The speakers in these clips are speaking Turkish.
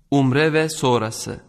Umre ve sonrası.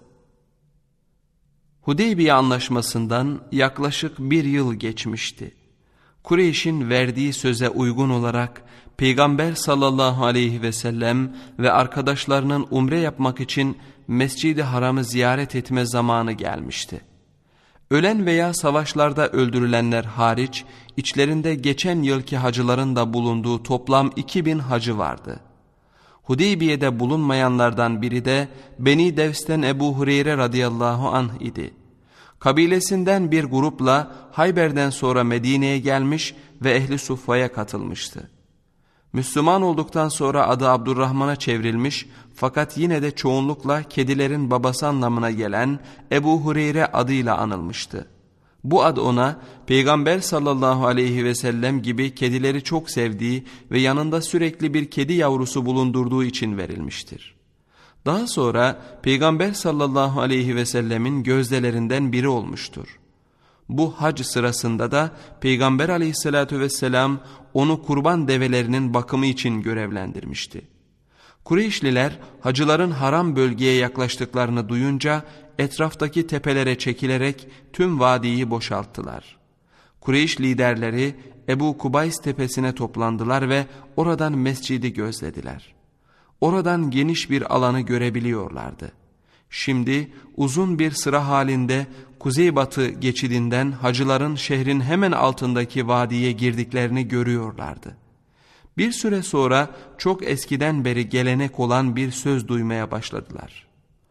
Hudeybiye Anlaşması'ndan yaklaşık bir yıl geçmişti. Kureyş'in verdiği söze uygun olarak Peygamber sallallahu aleyhi ve sellem ve arkadaşlarının umre yapmak için Mescid-i Haram'ı ziyaret etme zamanı gelmişti. Ölen veya savaşlarda öldürülenler hariç içlerinde geçen yılki hacıların da bulunduğu toplam 2000 hacı vardı. Hudeybiye'de bulunmayanlardan biri de Beni Devs'ten Ebu Hureyre radıyallahu anh idi. Kabilesinden bir grupla Hayber'den sonra Medine'ye gelmiş ve Ehli Suffa'ya katılmıştı. Müslüman olduktan sonra adı Abdurrahman'a çevrilmiş fakat yine de çoğunlukla kedilerin babası anlamına gelen Ebu Hureyre adıyla anılmıştı. Bu ad ona Peygamber sallallahu aleyhi ve sellem gibi kedileri çok sevdiği ve yanında sürekli bir kedi yavrusu bulundurduğu için verilmiştir. Daha sonra Peygamber sallallahu aleyhi ve sellemin gözdelerinden biri olmuştur. Bu hac sırasında da Peygamber aleyhissalatü vesselam onu kurban develerinin bakımı için görevlendirmişti. Kureyşliler hacıların haram bölgeye yaklaştıklarını duyunca etraftaki tepelere çekilerek tüm vadiyi boşalttılar. Kureyş liderleri Ebu Kubays tepesine toplandılar ve oradan mescidi gözlediler. Oradan geniş bir alanı görebiliyorlardı. Şimdi uzun bir sıra halinde kuzeybatı geçidinden hacıların şehrin hemen altındaki vadiye girdiklerini görüyorlardı. Bir süre sonra çok eskiden beri gelenek olan bir söz duymaya başladılar.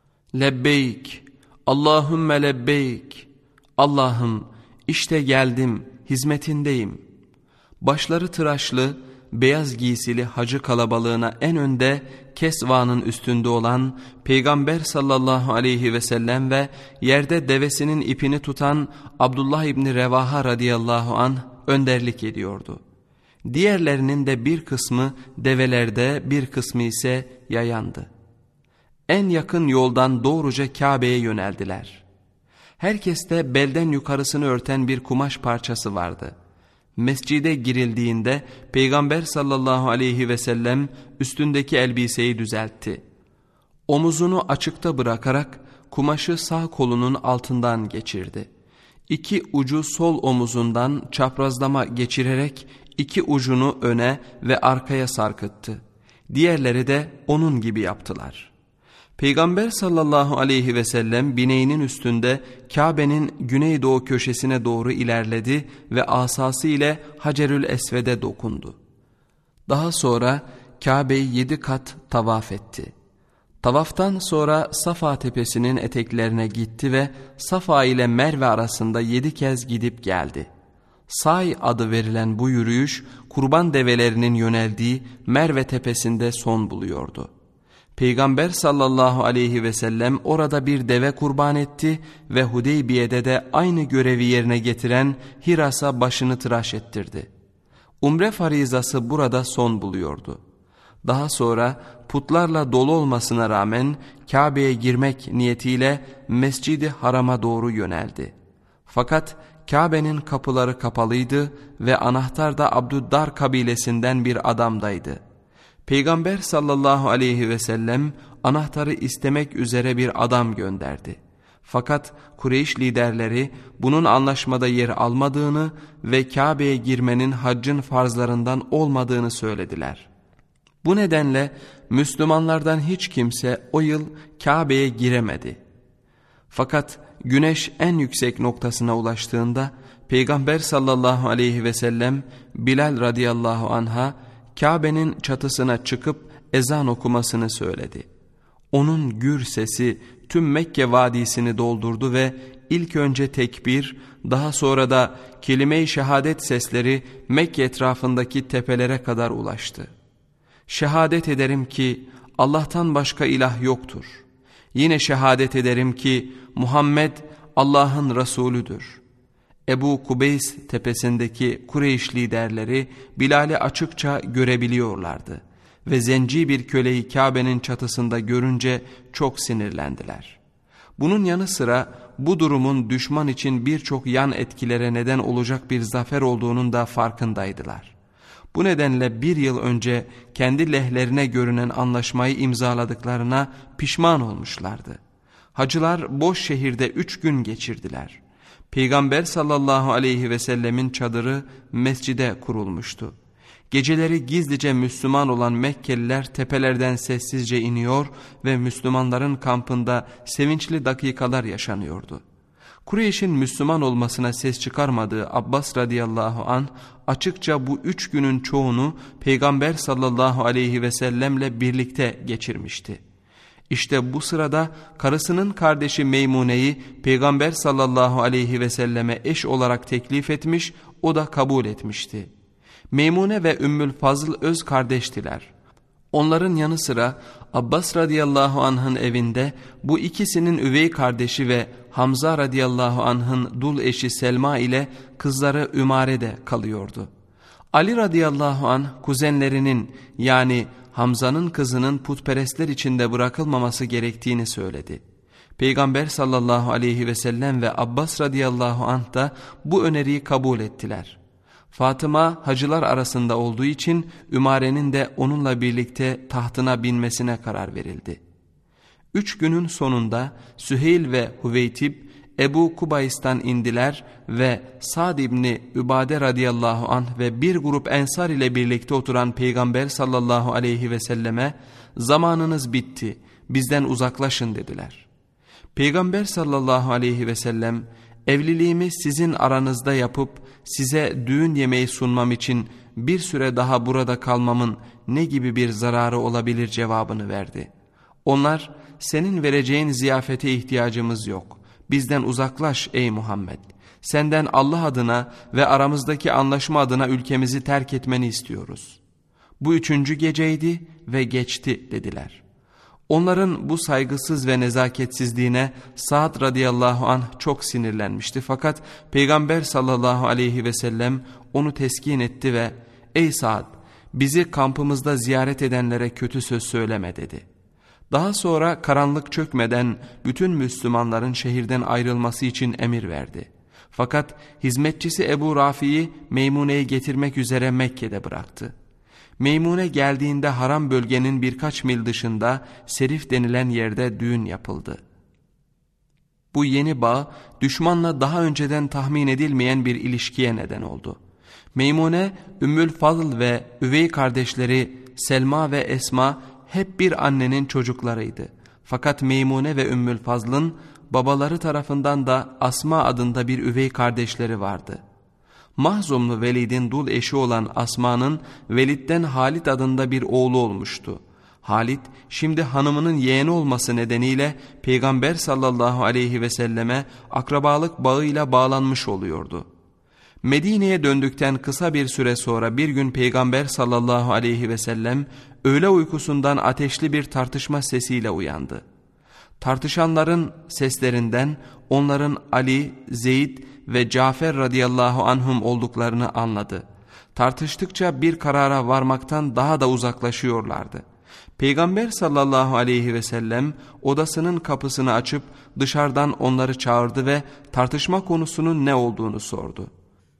Lebbeyk, Allahümme lebbeyk. Allah'ım işte geldim, hizmetindeyim. Başları tıraşlı, beyaz giysili hacı kalabalığına en önde Kesva'nın üstünde olan Peygamber sallallahu aleyhi ve sellem ve yerde devesinin ipini tutan Abdullah İbni Revaha radıyallahu anh önderlik ediyordu. Diğerlerinin de bir kısmı develerde, bir kısmı ise yayandı. En yakın yoldan doğruca Kabe'ye yöneldiler. Herkeste belden yukarısını örten bir kumaş parçası vardı. Mescide girildiğinde Peygamber sallallahu aleyhi ve sellem üstündeki elbiseyi düzeltti. Omuzunu açıkta bırakarak kumaşı sağ kolunun altından geçirdi. İki ucu sol omuzundan çaprazlama geçirerek iki ucunu öne ve arkaya sarkıttı. Diğerleri de onun gibi yaptılar. Peygamber sallallahu aleyhi ve sellem bineğinin üstünde Kabe'nin güneydoğu köşesine doğru ilerledi ve asası ile Hacerül Esved'e dokundu. Daha sonra Kabe'yi 7 kat tavaf etti. Tavaftan sonra Safa tepesinin eteklerine gitti ve Safa ile Merve arasında 7 kez gidip geldi. Say adı verilen bu yürüyüş kurban develerinin yöneldiği Merve tepesinde son buluyordu. Peygamber sallallahu aleyhi ve sellem orada bir deve kurban etti ve Hudeybiye'de de aynı görevi yerine getiren Hiras'a başını tıraş ettirdi. Umre farizası burada son buluyordu. Daha sonra putlarla dolu olmasına rağmen Kabe'ye girmek niyetiyle Mescid-i Haram'a doğru yöneldi. Fakat Kabe'nin kapıları kapalıydı ve anahtar da Abdüddar kabilesinden bir adamdaydı. Peygamber sallallahu aleyhi ve sellem anahtarı istemek üzere bir adam gönderdi. Fakat Kureyş liderleri bunun anlaşmada yer almadığını ve Kabe'ye girmenin haccın farzlarından olmadığını söylediler. Bu nedenle Müslümanlardan hiç kimse o yıl Kabe'ye giremedi. Fakat güneş en yüksek noktasına ulaştığında Peygamber sallallahu aleyhi ve sellem Bilal radıyallahu anh'a Kabe'nin çatısına çıkıp ezan okumasını söyledi. Onun gür sesi tüm Mekke vadisini doldurdu ve ilk önce tekbir, daha sonra da kelime-i şehadet sesleri Mekke etrafındaki tepelere kadar ulaştı. Şehadet ederim ki Allah'tan başka ilah yoktur. Yine şehadet ederim ki Muhammed Allah'ın Resulüdür. Ebu Kubeys tepesindeki Kureyş liderleri Bilal'i açıkça görebiliyorlardı ve zenci bir köleyi Kabe'nin çatısında görünce çok sinirlendiler. Bunun yanı sıra bu durumun düşman için birçok yan etkilere neden olacak bir zafer olduğunun da farkındaydılar. Bu nedenle bir yıl önce kendi lehlerine görünen anlaşmayı imzaladıklarına pişman olmuşlardı. Hacılar boş şehirde 3 gün geçirdiler. Peygamber sallallahu aleyhi ve sellemin çadırı mescide kurulmuştu. Geceleri gizlice Müslüman olan Mekkeliler tepelerden sessizce iniyor ve Müslümanların kampında sevinçli dakikalar yaşanıyordu. Kureyş'in Müslüman olmasına ses çıkarmadığı Abbas radıyallahu anh açıkça bu 3 günün çoğunu Peygamber sallallahu aleyhi ve sellemle birlikte geçirmişti. İşte bu sırada karısının kardeşi Meymune'yi Peygamber sallallahu aleyhi ve selleme eş olarak teklif etmiş, o da kabul etmişti. Meymune ve Ümmül Fazıl öz kardeştiler. Onların yanı sıra Abbas radıyallahu anh'ın evinde bu ikisinin üvey kardeşi ve Hamza radıyallahu anh'ın dul eşi Selma ile kızları Ümare de kalıyordu. Ali radıyallahu anh kuzenlerinin yani Hamza'nın kızının putperestler içinde bırakılmaması gerektiğini söyledi. Peygamber sallallahu aleyhi ve sellem ve Abbas radıyallahu anh da bu öneriyi kabul ettiler. Fatıma hacılar arasında olduğu için Ümare'nin de onunla birlikte tahtına binmesine karar verildi. 3 günün sonunda Süheyl ve Hüveytib Ebu Kubays'tan indiler ve Sa'd İbni Übade radıyallahu anh ve bir grup ensar ile birlikte oturan Peygamber sallallahu aleyhi ve selleme zamanınız bitti, bizden uzaklaşın dediler. Peygamber sallallahu aleyhi ve sellem evliliğimi sizin aranızda yapıp size düğün yemeği sunmam için bir süre daha burada kalmamın ne gibi bir zararı olabilir cevabını verdi. Onlar senin vereceğin ziyafete ihtiyacımız yok. Bizden uzaklaş ey Muhammed. Senden Allah adına ve aramızdaki anlaşma adına ülkemizi terk etmeni istiyoruz. Bu 3. geceydi ve geçti dediler. Onların bu saygısız ve nezaketsizliğine Sa'd radıyallahu anh çok sinirlenmişti. Fakat Peygamber sallallahu aleyhi ve sellem onu teskin etti ve ''Ey Sa'd, bizi kampımızda ziyaret edenlere kötü söz söyleme'' dedi. Daha sonra karanlık çökmeden bütün Müslümanların şehirden ayrılması için emir verdi. Fakat hizmetçisi Ebu Rafi'yi Meymune'yi getirmek üzere Mekke'de bıraktı. Meymune geldiğinde haram bölgenin birkaç mil dışında Serif denilen yerde düğün yapıldı. Bu yeni bağ düşmanla daha önceden tahmin edilmeyen bir ilişkiye neden oldu. Meymune, Ümmül Fazıl ve üvey kardeşleri Selma ve Esma hep bir annenin çocuklarıydı. Fakat Meymune ve Ümmül Fazıl'ın babaları tarafından da Asma adında bir üvey kardeşleri vardı. Mahzumlu Velid'in dul eşi olan Asma'nın Velid'den Halit adında bir oğlu olmuştu. Halit şimdi hanımının yeğeni olması nedeniyle Peygamber sallallahu aleyhi ve selleme akrabalık bağıyla bağlanmış oluyordu. Medine'ye döndükten kısa bir süre sonra bir gün Peygamber sallallahu aleyhi ve sellem öğle uykusundan ateşli bir tartışma sesiyle uyandı. Tartışanların seslerinden onların Ali, Zeyd ve Cafer radıyallahu anhum olduklarını anladı. Tartıştıkça bir karara varmaktan daha da uzaklaşıyorlardı. Peygamber sallallahu aleyhi ve sellem odasının kapısını açıp dışarıdan onları çağırdı ve tartışma konusunun ne olduğunu sordu.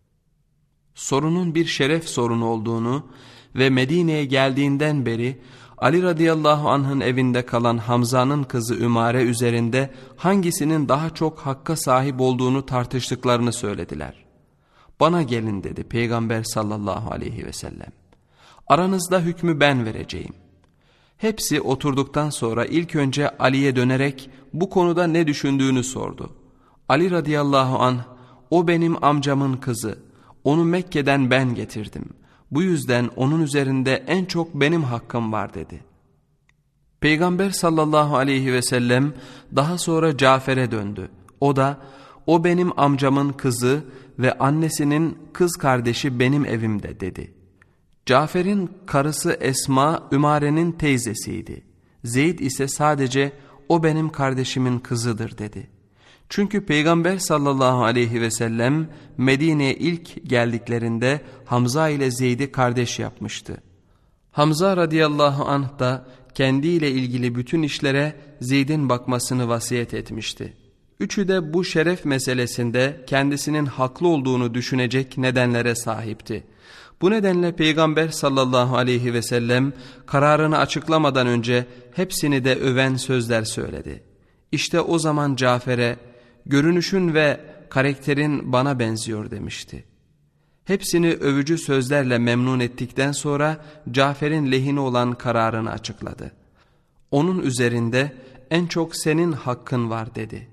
Sorunun bir şeref sorunu olduğunu ve Medine'ye geldiğinden beri Ali radıyallahu anh'ın evinde kalan Hamza'nın kızı Ümare üzerinde hangisinin daha çok hakka sahip olduğunu tartıştıklarını söylediler. Bana gelin dedi Peygamber sallallahu aleyhi ve sellem. Aranızda hükmü ben vereceğim. Hepsi oturduktan sonra ilk önce Ali'ye dönerek bu konuda ne düşündüğünü sordu. Ali radıyallahu anh, o benim amcamın kızı, onu Mekke'den ben getirdim. Bu yüzden onun üzerinde en çok benim hakkım var dedi. Peygamber sallallahu aleyhi ve sellem daha sonra Cafer'e döndü. O da o benim amcamın kızı ve annesinin kız kardeşi benim evimde dedi. Cafer'in karısı Esma Ümare'nin teyzesiydi. Zeyd ise sadece o benim kardeşimin kızıdır dedi. Çünkü Peygamber sallallahu aleyhi ve sellem Medine'ye ilk geldiklerinde Hamza ile Zeyd'i kardeş yapmıştı. Hamza radıyallahu anh da kendiyle ilgili bütün işlere Zeyd'in bakmasını vasiyet etmişti. Üçü de bu şeref meselesinde kendisinin haklı olduğunu düşünecek nedenlere sahipti. Bu nedenle Peygamber sallallahu aleyhi ve sellem kararını açıklamadan önce hepsini de öven sözler söyledi. İşte o zaman Cafer'e görünüşün ve karakterin bana benziyor demişti. Hepsini övücü sözlerle memnun ettikten sonra Cafer'in lehine olan kararını açıkladı. Onun üzerinde en çok senin hakkın var dedi.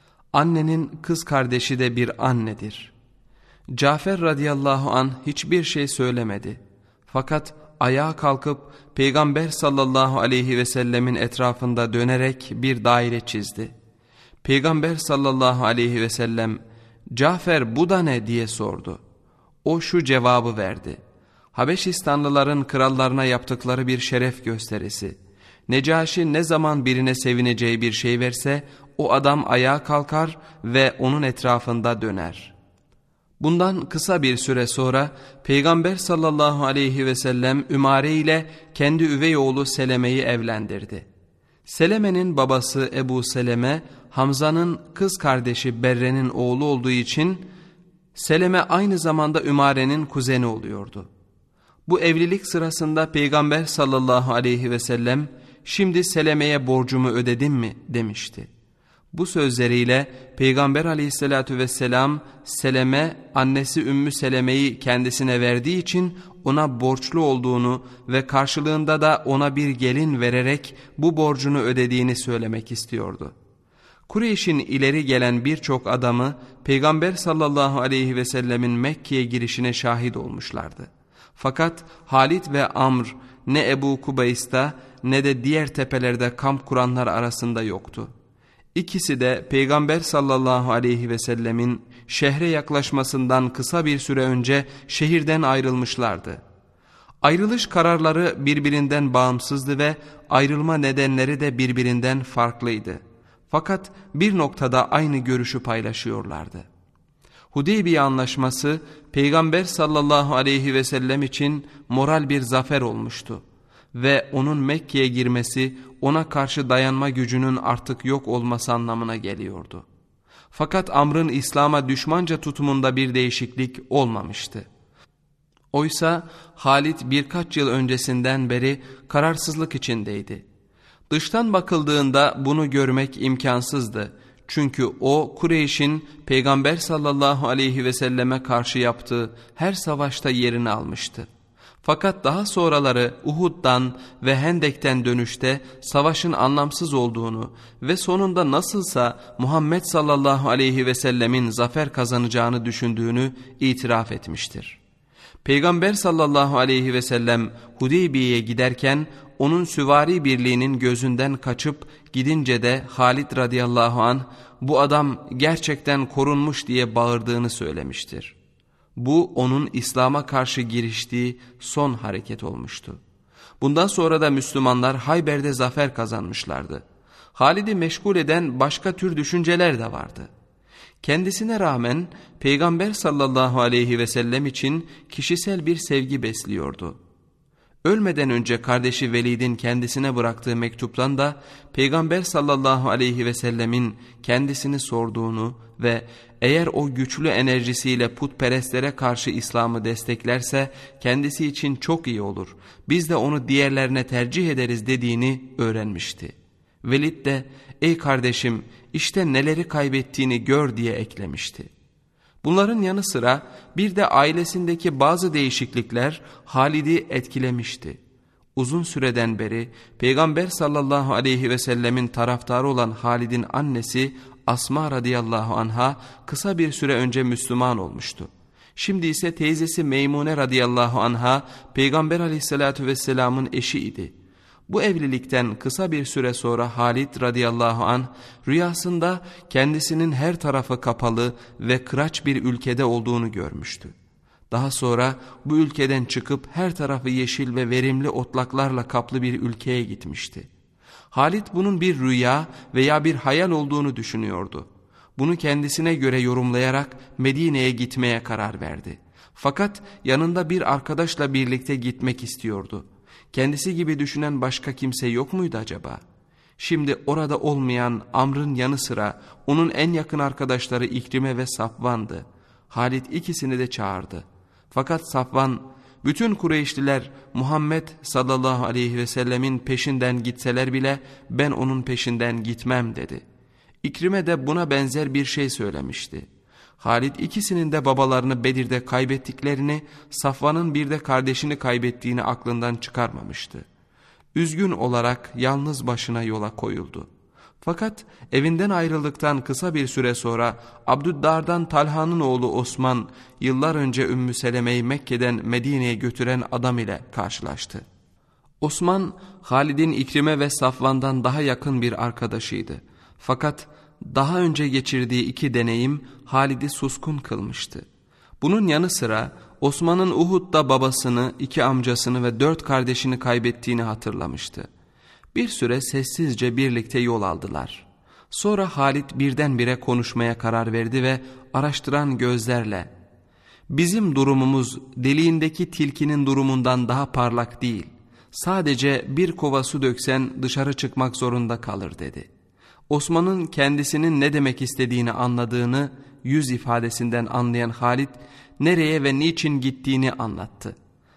Annenin kız kardeşi de bir annedir. Cafer radıyallahu anh hiçbir şey söylemedi. Fakat ayağa kalkıp Peygamber sallallahu aleyhi ve sellemin etrafında dönerek bir daire çizdi. Peygamber sallallahu aleyhi ve sellem Cafer bu da ne diye sordu. O şu cevabı verdi. Habeşistanlıların krallarına yaptıkları bir şeref gösterisi. Necaşi ne zaman birine sevineceği bir şey verse o adam ayağa kalkar ve onun etrafında döner. Bundan kısa bir süre sonra Peygamber sallallahu aleyhi ve sellem Ümare ile kendi üvey oğlu Seleme'yi evlendirdi. Seleme'nin babası Ebu Seleme, Hamza'nın kız kardeşi Berre'nin oğlu olduğu için Seleme aynı zamanda Ümare'nin kuzeni oluyordu. Bu evlilik sırasında Peygamber sallallahu aleyhi ve sellem şimdi Seleme'ye borcumu ödedim mi demişti. Bu sözleriyle Peygamber aleyhissalatü vesselam Seleme annesi Ümmü Seleme'yi kendisine verdiği için ona borçlu olduğunu ve karşılığında da ona bir gelin vererek bu borcunu ödediğini söylemek istiyordu. Kureyş'in ileri gelen birçok adamı Peygamber sallallahu aleyhi ve sellemin Mekke'ye girişine şahit olmuşlardı. Fakat Halid ve Amr ne Ebu Kubays'ta ne de diğer tepelerde kamp kuranlar arasında yoktu. İkisi de Peygamber sallallahu aleyhi ve sellemin şehre yaklaşmasından kısa bir süre önce şehirden ayrılmışlardı. Ayrılış kararları birbirinden bağımsızdı ve ayrılma nedenleri de birbirinden farklıydı. Fakat bir noktada aynı görüşü paylaşıyorlardı. Hudeybiye Anlaşması Peygamber sallallahu aleyhi ve sellem için moral bir zafer olmuştu ve onun Mekke'ye girmesi ona karşı dayanma gücünün artık yok olması anlamına geliyordu. Fakat Amr'ın İslam'a düşmanca tutumunda bir değişiklik olmamıştı. Oysa Halid birkaç yıl öncesinden beri kararsızlık içindeydi. Dıştan bakıldığında bunu görmek imkansızdı. Çünkü o Kureyş'in Peygamber sallallahu aleyhi ve selleme karşı yaptığı her savaşta yerini almıştı. Fakat daha sonraları Uhud'dan ve Hendek'ten dönüşte savaşın anlamsız olduğunu ve sonunda nasılsa Muhammed sallallahu aleyhi ve sellemin zafer kazanacağını düşündüğünü itiraf etmiştir. Peygamber sallallahu aleyhi ve sellem Hudeybiye'ye giderken onun süvari birliğinin gözünden kaçıp gidince de Halid radıyallahu anh bu adam gerçekten korunmuş diye bağırdığını söylemiştir. Bu onun İslam'a karşı giriştiği son hareket olmuştu. Bundan sonra da Müslümanlar Hayber'de zafer kazanmışlardı. Halid'i meşgul eden başka tür düşünceler de vardı. Kendisine rağmen Peygamber sallallahu aleyhi ve sellem için kişisel bir sevgi besliyordu. Ölmeden önce kardeşi Velid'in kendisine bıraktığı mektuptan da Peygamber sallallahu aleyhi ve sellemin kendisini sorduğunu ve eğer o güçlü enerjisiyle putperestlere karşı İslam'ı desteklerse kendisi için çok iyi olur. Biz de onu diğerlerine tercih ederiz dediğini öğrenmişti. Velid de ey kardeşim işte neleri kaybettiğini gör diye eklemişti. Bunların yanı sıra bir de ailesindeki bazı değişiklikler Halid'i etkilemişti. Uzun süreden beri Peygamber sallallahu aleyhi ve sellemin taraftarı olan Halid'in annesi Asma radıyallahu anha kısa bir süre önce Müslüman olmuştu. Şimdi ise teyzesi Meymune radıyallahu anha Peygamber aleyhissalatü vesselamın eşiydi. Bu evlilikten kısa bir süre sonra Halid radıyallahu anh rüyasında kendisinin her tarafı kapalı ve kıraç bir ülkede olduğunu görmüştü. Daha sonra bu ülkeden çıkıp her tarafı yeşil ve verimli otlaklarla kaplı bir ülkeye gitmişti. Halid bunun bir rüya veya bir hayal olduğunu düşünüyordu. Bunu kendisine göre yorumlayarak Medine'ye gitmeye karar verdi. Fakat yanında bir arkadaşla birlikte gitmek istiyordu. Kendisi gibi düşünen başka kimse yok muydu acaba? Şimdi orada olmayan Amr'ın yanı sıra onun en yakın arkadaşları İkrime ve Safvan'dı. Halid ikisini de çağırdı. Fakat Safvan bütün Kureyşliler Muhammed sallallahu aleyhi ve sellemin peşinden gitseler bile ben onun peşinden gitmem dedi. İkrime de buna benzer bir şey söylemişti. Halid ikisinin de babalarını Bedir'de kaybettiklerini, Safvan'ın bir de kardeşini kaybettiğini aklından çıkarmamıştı. Üzgün olarak yalnız başına yola koyuldu. Fakat evinden ayrıldıktan kısa bir süre sonra Abdüddar'dan Talha'nın oğlu Osman yıllar önce Ümmü Seleme'yi Mekke'den Medine'ye götüren adam ile karşılaştı. Osman, Halid'in İkrime ve Safvan'dan daha yakın bir arkadaşıydı. Fakat daha önce geçirdiği iki deneyim Halid'i suskun kılmıştı. Bunun yanı sıra Osman'ın Uhud'da babasını, iki amcasını ve 4 kardeşini kaybettiğini hatırlamıştı. Bir süre sessizce birlikte yol aldılar. Sonra Halid birdenbire konuşmaya karar verdi ve araştıran gözlerle "Bizim durumumuz deliğindeki tilkinin durumundan daha parlak değil. Sadece bir kova su döksen dışarı çıkmak zorunda kalır" dedi. Osman'ın kendisinin ne demek istediğini anladığını yüz ifadesinden anlayan Halid nereye ve niçin gittiğini anlattı.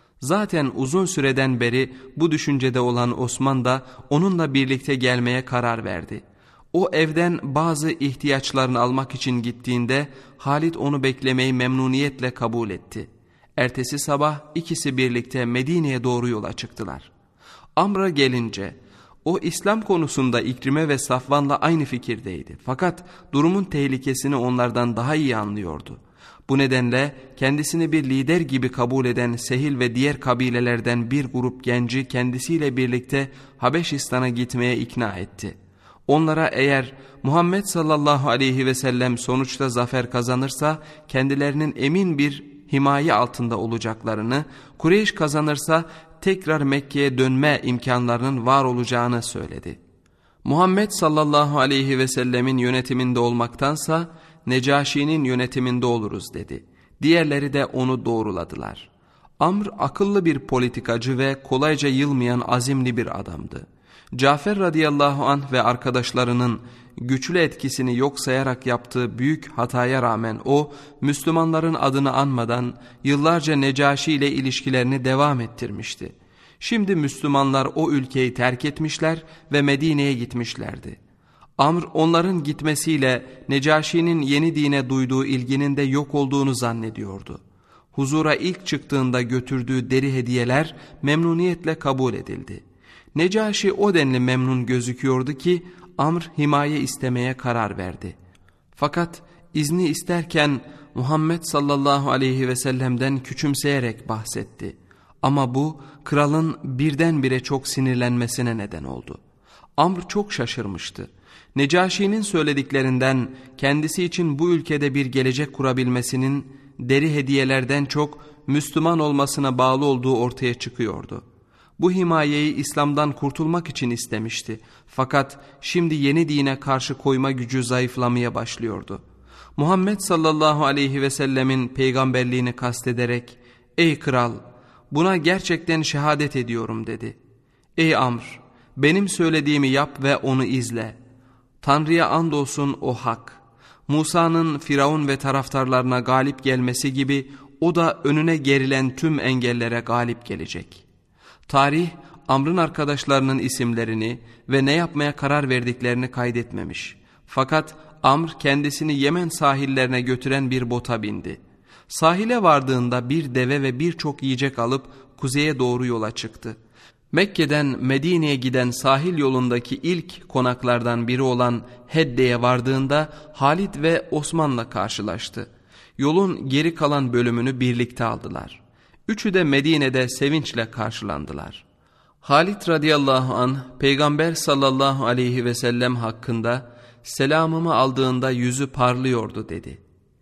Zaten uzun süreden beri bu düşüncede olan Osman da onunla birlikte gelmeye karar verdi. O evden bazı ihtiyaçlarını almak için gittiğinde Halid onu beklemeyi memnuniyetle kabul etti. Ertesi sabah ikisi birlikte Medine'ye doğru yola çıktılar. Amr'a gelince o İslam konusunda İkrime ve Safvan'la aynı fikirdeydi. Fakat durumun tehlikesini onlardan daha iyi anlıyordu. Bu nedenle kendisini bir lider gibi kabul eden Sehil ve diğer kabilelerden bir grup genci kendisiyle birlikte Habeşistan'a gitmeye ikna etti. Onlara eğer Muhammed sallallahu aleyhi ve sellem sonuçta zafer kazanırsa kendilerinin emin bir himaye altında olacaklarını, Kureyş kazanırsa tekrar Mekke'ye dönme imkanlarının var olacağını söyledi. Muhammed sallallahu aleyhi ve sellemin yönetiminde olmaktansa Necaşi'nin yönetiminde oluruz dedi. Diğerleri de onu doğruladılar. Amr akıllı bir politikacı ve kolayca yılmayan azimli bir adamdı. Cafer radıyallahu anh ve arkadaşlarının güçlü etkisini yok sayarak yaptığı büyük hataya rağmen o, Müslümanların adını anmadan yıllarca Necaşi ile ilişkilerini devam ettirmişti. Şimdi Müslümanlar o ülkeyi terk etmişler ve Medine'ye gitmişlerdi. Amr onların gitmesiyle Necaşi'nin yeni dine duyduğu ilginin de yok olduğunu zannediyordu. Huzura ilk çıktığında götürdüğü deri hediyeler memnuniyetle kabul edildi. Necaşi o denli memnun gözüküyordu ki Amr himaye istemeye karar verdi. Fakat izni isterken Muhammed sallallahu aleyhi ve sellem'den küçümseyerek bahsetti. Ama bu kralın birdenbire çok sinirlenmesine neden oldu. Amr çok şaşırmıştı. Necaşi'nin söylediklerinden kendisi için bu ülkede bir gelecek kurabilmesinin deri hediyelerden çok Müslüman olmasına bağlı olduğu ortaya çıkıyordu. Bu himayeyi İslam'dan kurtulmak için istemişti. Fakat şimdi yeni dine karşı koyma gücü zayıflamaya başlıyordu. Muhammed sallallahu aleyhi ve sellemin peygamberliğini kastederek "Ey kral, buna gerçekten şehadet ediyorum" dedi. "Ey Amr, benim söylediğimi yap ve onu izle. Tanrı'ya andolsun o hak. Musa'nın Firavun ve taraftarlarına galip gelmesi gibi o da önüne gerilen tüm engellere galip gelecek." Tarih, Amr'ın arkadaşlarının isimlerini ve ne yapmaya karar verdiklerini kaydetmemiş. Fakat Amr kendisini Yemen sahillerine götüren bir bota bindi. Sahile vardığında bir deve ve birçok yiyecek alıp kuzeye doğru yola çıktı. Mekke'den Medine'ye giden sahil yolundaki ilk konaklardan biri olan Hedde'ye vardığında Halid ve Osman'la karşılaştı. Yolun geri kalan bölümünü birlikte aldılar. Üçü de Medine'de sevinçle karşılandılar. Halid radıyallahu anh Peygamber sallallahu aleyhi ve sellem hakkında "Selamımı aldığında yüzü parlıyordu" dedi.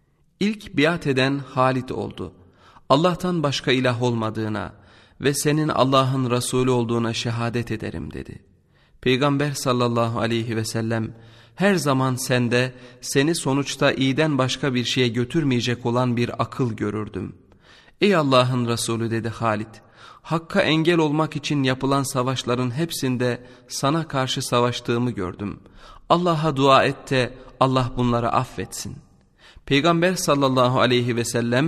İlk biat eden Halid oldu. "Allah'tan başka ilah olmadığına ve senin Allah'ın Resulü olduğuna şehadet ederim" dedi. Peygamber sallallahu aleyhi ve sellem "Her zaman sende seni sonuçta iyiden başka bir şeye götürmeyecek olan bir akıl görürdüm." "Ey Allah'ın Resulü" dedi Halid, "Hakka engel olmak için yapılan savaşların hepsinde sana karşı savaştığımı gördüm. Allah'a dua et de Allah bunları affetsin." Peygamber sallallahu aleyhi ve sellem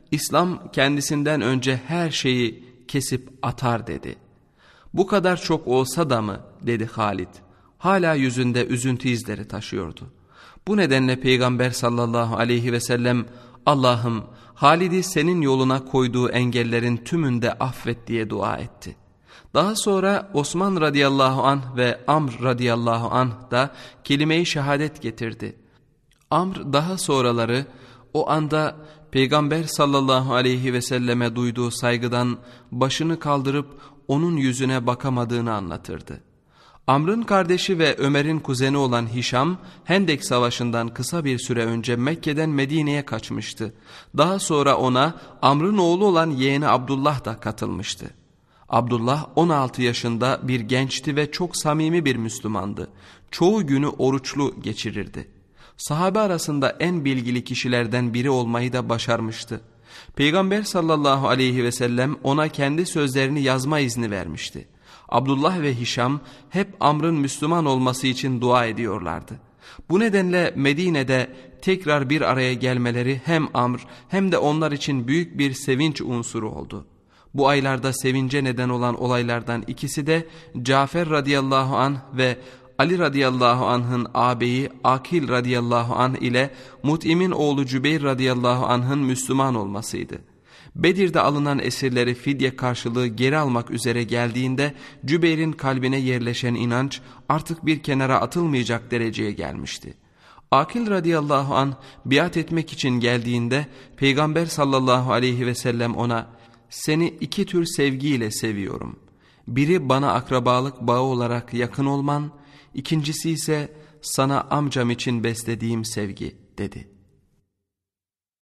İslam kendisinden önce her şeyi kesip atar dedi. Bu kadar çok olsa da mı dedi Halid. Hala yüzünde üzüntü izleri taşıyordu. Bu nedenle Peygamber sallallahu aleyhi ve sellem Allah'ım Halid'i senin yoluna koyduğu engellerin tümünde affet diye dua etti. Daha sonra Osman radıyallahu anh ve Amr radıyallahu anh da kelime-i şehadet getirdi. Amr daha sonraları o anda Peygamber sallallahu aleyhi ve selleme duyduğu saygıdan başını kaldırıp onun yüzüne bakamadığını anlatırdı. Amr'ın kardeşi ve Ömer'in kuzeni olan Hişam, Hendek Savaşı'ndan kısa bir süre önce Mekke'den Medine'ye kaçmıştı. Daha sonra ona Amr'ın oğlu olan yeğeni Abdullah da katılmıştı. Abdullah 16 yaşında bir gençti ve çok samimi bir Müslümandı. Çoğu günü oruçlu geçirirdi. Sahabe arasında en bilgili kişilerden biri olmayı da başarmıştı. Peygamber sallallahu aleyhi ve sellem ona kendi sözlerini yazma izni vermişti. Abdullah ve Hişam hep Amr'ın Müslüman olması için dua ediyorlardı. Bu nedenle Medine'de tekrar bir araya gelmeleri hem Amr hem de onlar için büyük bir sevinç unsuru oldu. Bu aylarda sevince neden olan olaylardan ikisi de Cafer radıyallahu anh ve Ali radıyallahu anh'ın ağabeyi Akil radıyallahu anh ile Mut'im'in oğlu Cübeyr radıyallahu anh'ın Müslüman olmasıydı. Bedir'de alınan esirleri fidye karşılığı geri almak üzere geldiğinde Cübeyr'in kalbine yerleşen inanç artık bir kenara atılmayacak dereceye gelmişti. Akil radıyallahu anh biat etmek için geldiğinde Peygamber sallallahu aleyhi ve sellem ona "Seni iki tür sevgiyle seviyorum. Biri bana akrabalık bağı olarak yakın olman, ikincisi ise sana amcam için beslediğim sevgi" dedi.